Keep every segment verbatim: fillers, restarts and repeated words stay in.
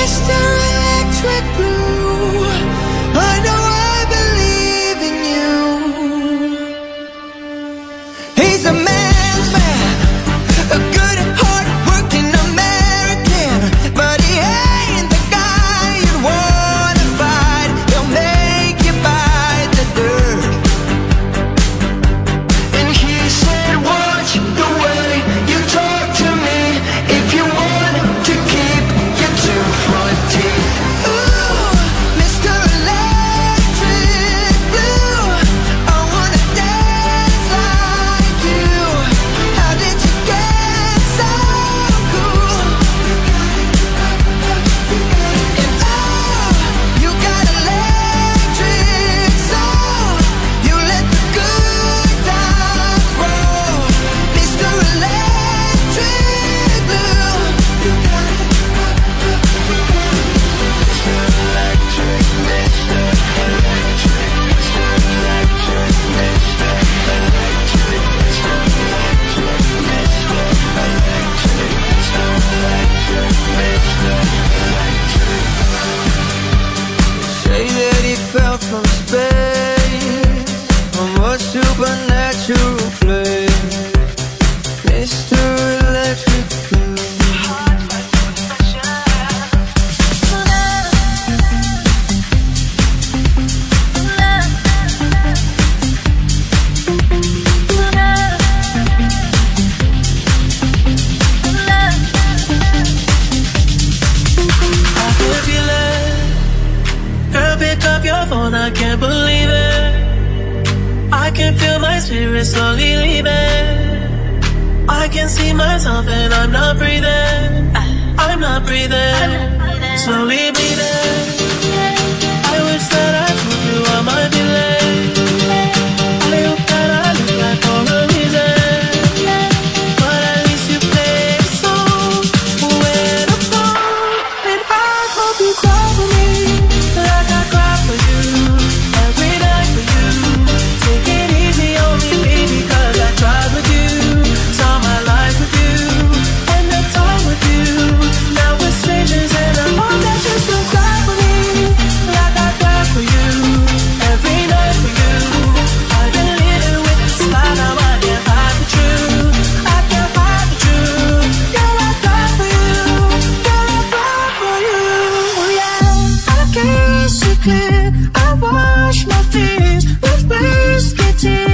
Mister Electric Blue, I know I believe in you. He's a man's man, a good, hard-working American, but he ain't the guy you'd wanna fight. He'll make you bite the dirt. And he said, watch the way you talk to me if you want to keep your two front teeth. Ooh, Mister Electric Blue, I wanna dance like you. How did you get so cool? And oh, you got electric soul. You let the good times roll. Mister Electric Blue, you got it. Mister Electric, Mister Electric, Mister Electric, Mister Electric, Mister Electric, Mister Electric, Mister Electric, Mister Electric. Say that he fell from space, from a supernatural place. Mister Electric Blue. I can feel it. Girl, pick up your phone, I can't believe it. I can feel my spirit slowly leaving. I can see myself and I'm not breathing. I'm not breathing. Slowly bleeding. I wish that I told you I might be late. I hope that I look like for a reason. But at least you played the song when I'm gone. And I hope you cry for me like I cry for you every night for you. Take it easy on me, baby, 'cause I tried with you. Saw my life with you and the time with you. Now we're strangers and I hope that you still cry for me like I cry for you every night for you. I've been living with this lie, now I can't hide the truth. I can't hide the truth. Girl, I cry for you. Girl, I cry for you. Yeah, I can't see clear. I wash my fears with whiskey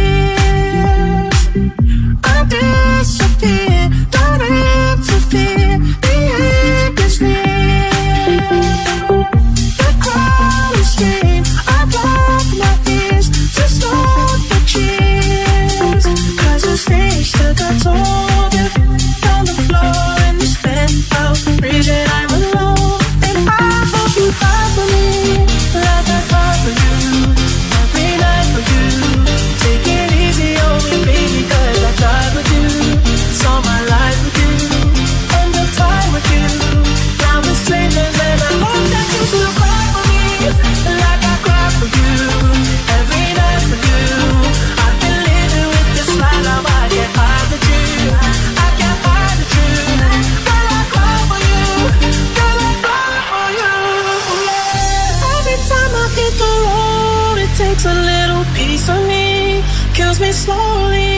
tears. I disappear, don't interfere. The end is near. The crowd is scream. I block my ears to stop the cheers. 'Cause the stage took a toll. On the floor in this penthouse, breathing I'm alone. And I hope you cry for me like I cry for you every night for you. Take it easy on me, baby, 'cause I tried with you. Saw my life with you and the time with you. Now we're strangers and I hope that you still cry for me like I cry for you every night for you. I've been living with this lie, now I can't hide the truth. I can't hide the truth. Girl, I cry for you. Girl, I cry for you. Yeah. Every time I hit the road, it takes a little piece of me, kills me slowly.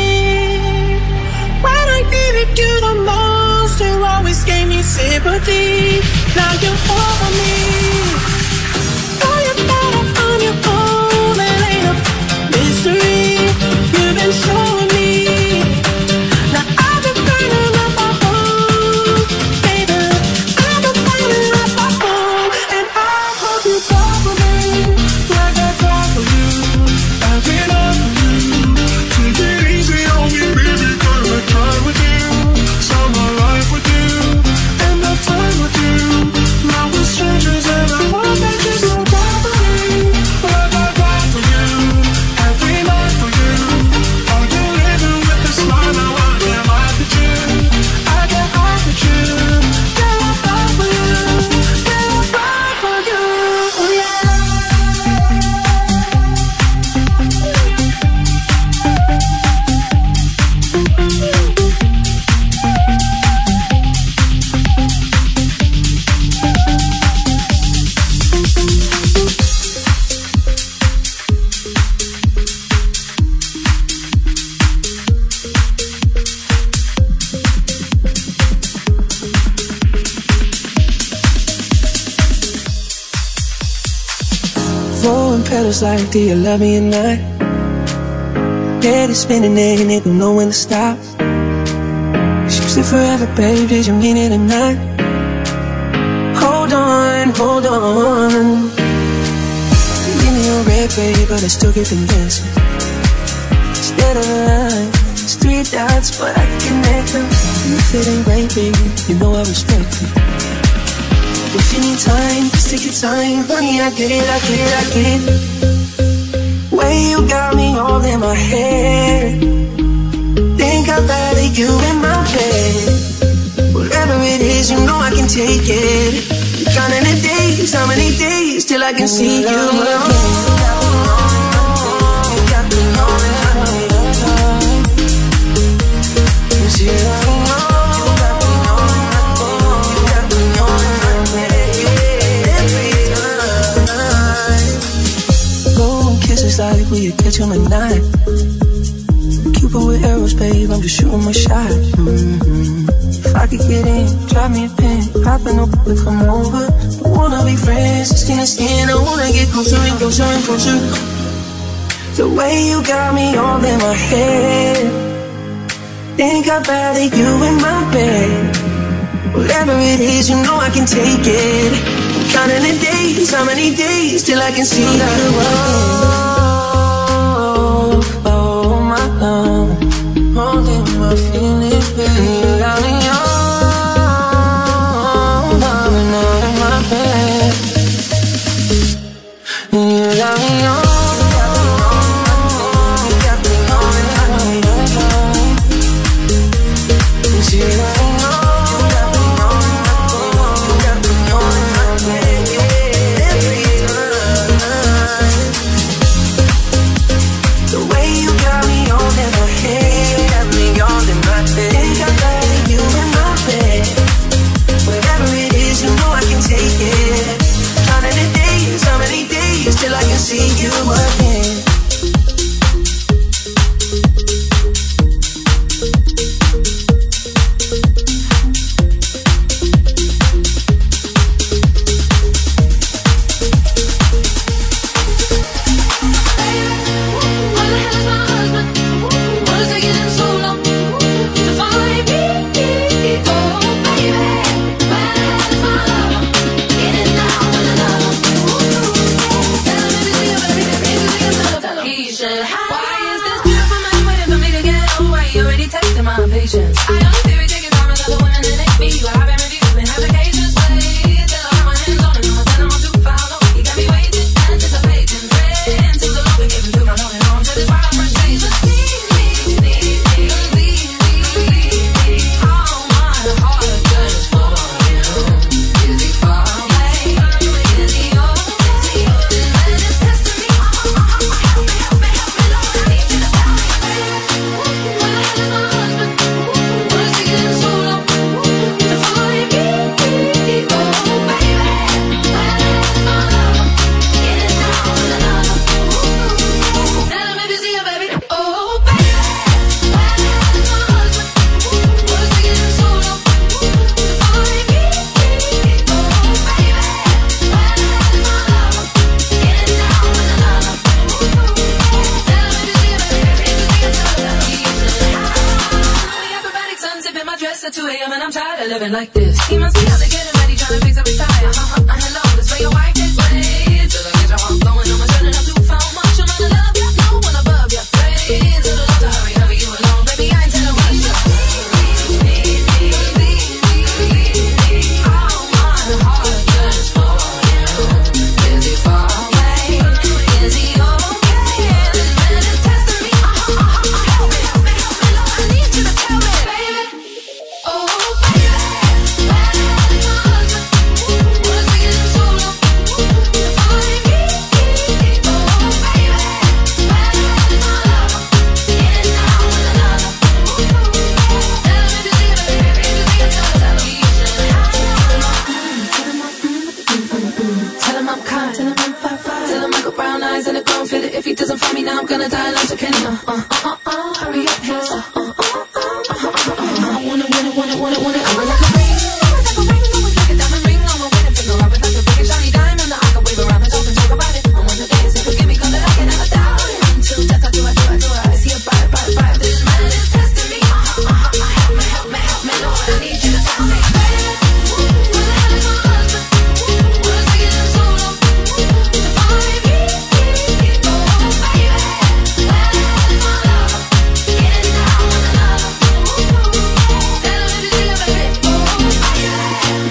When I needed you the most, you always gave me sympathy. Now you're over me. Oh, you thought I'm on your own, it ain't a mystery. You've been showing me. Now I've been burning up my home, baby. I've been burning up my home, and I hope you cry for me like I cry for you every night for you. Take it easy on me, baby, 'cause I tried with you. Saw my life with you and the time with you. Now we're strangers and pedals like, do you love me or not? Head is spinning there and it don't know when to stop. You said forever, babe, did you mean it or not? Hold on, hold on. Give me your red, babe, but I still get convincing. Instead of a line, it's three dots, but I can connect them. If it ain't right, baby, you know I respect it. If you need time, just take your time. Honey, I get it, I get it, I get it. Way you got me all in my head. Think I'd rather you in my bed. Whatever it is, you know I can take it. Counting the days, how many days till I can see you again? Kisses like we catch him at night. Cupid with arrows, babe, I'm just shooting my shot. Mm-hmm. If I could get in, drop me a pin, poppin' up and come over. I wanna be friends, skin to skin, I wanna get closer and closer and closer. The way you got me all in my head. Think I'd rather you in my bed. Whatever it is, you know I can take it. Counting the days, how many days till I can see you again? Oh, oh, my love, holding my feelings, baby. You got me all, loving all in my bed. You got me all. See you again. Give me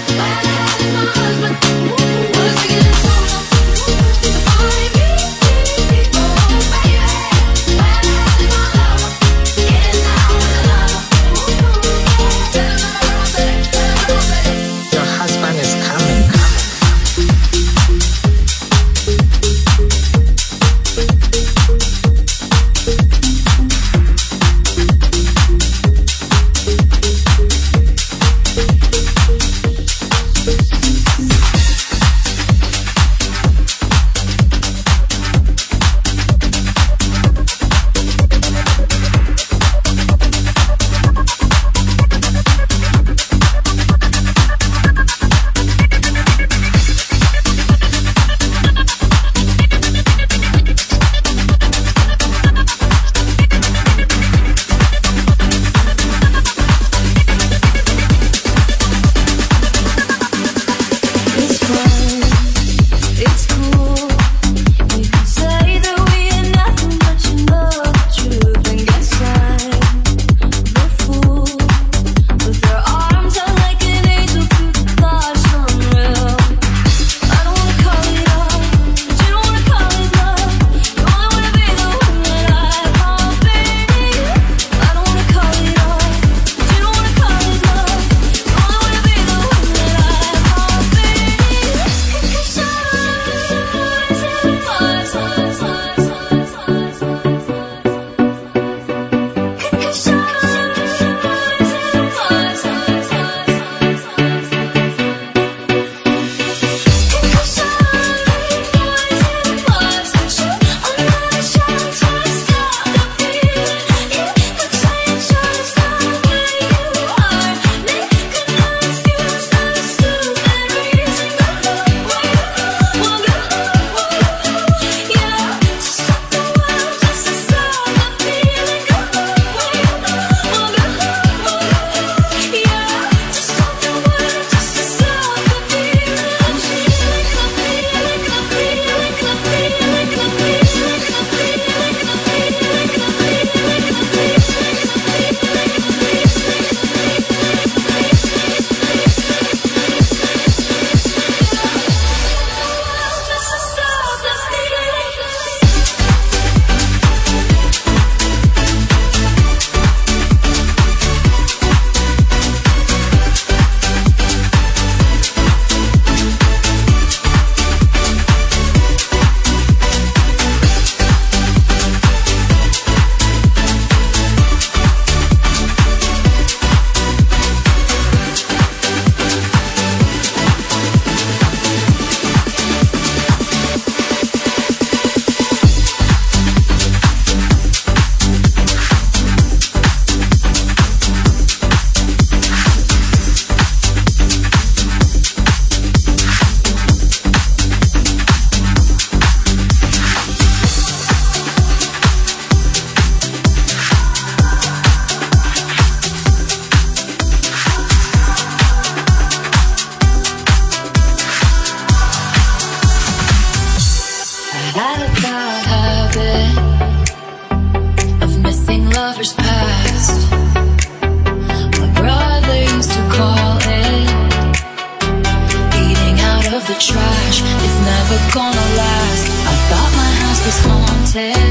the trash, it's never gonna last. I thought my house was haunted.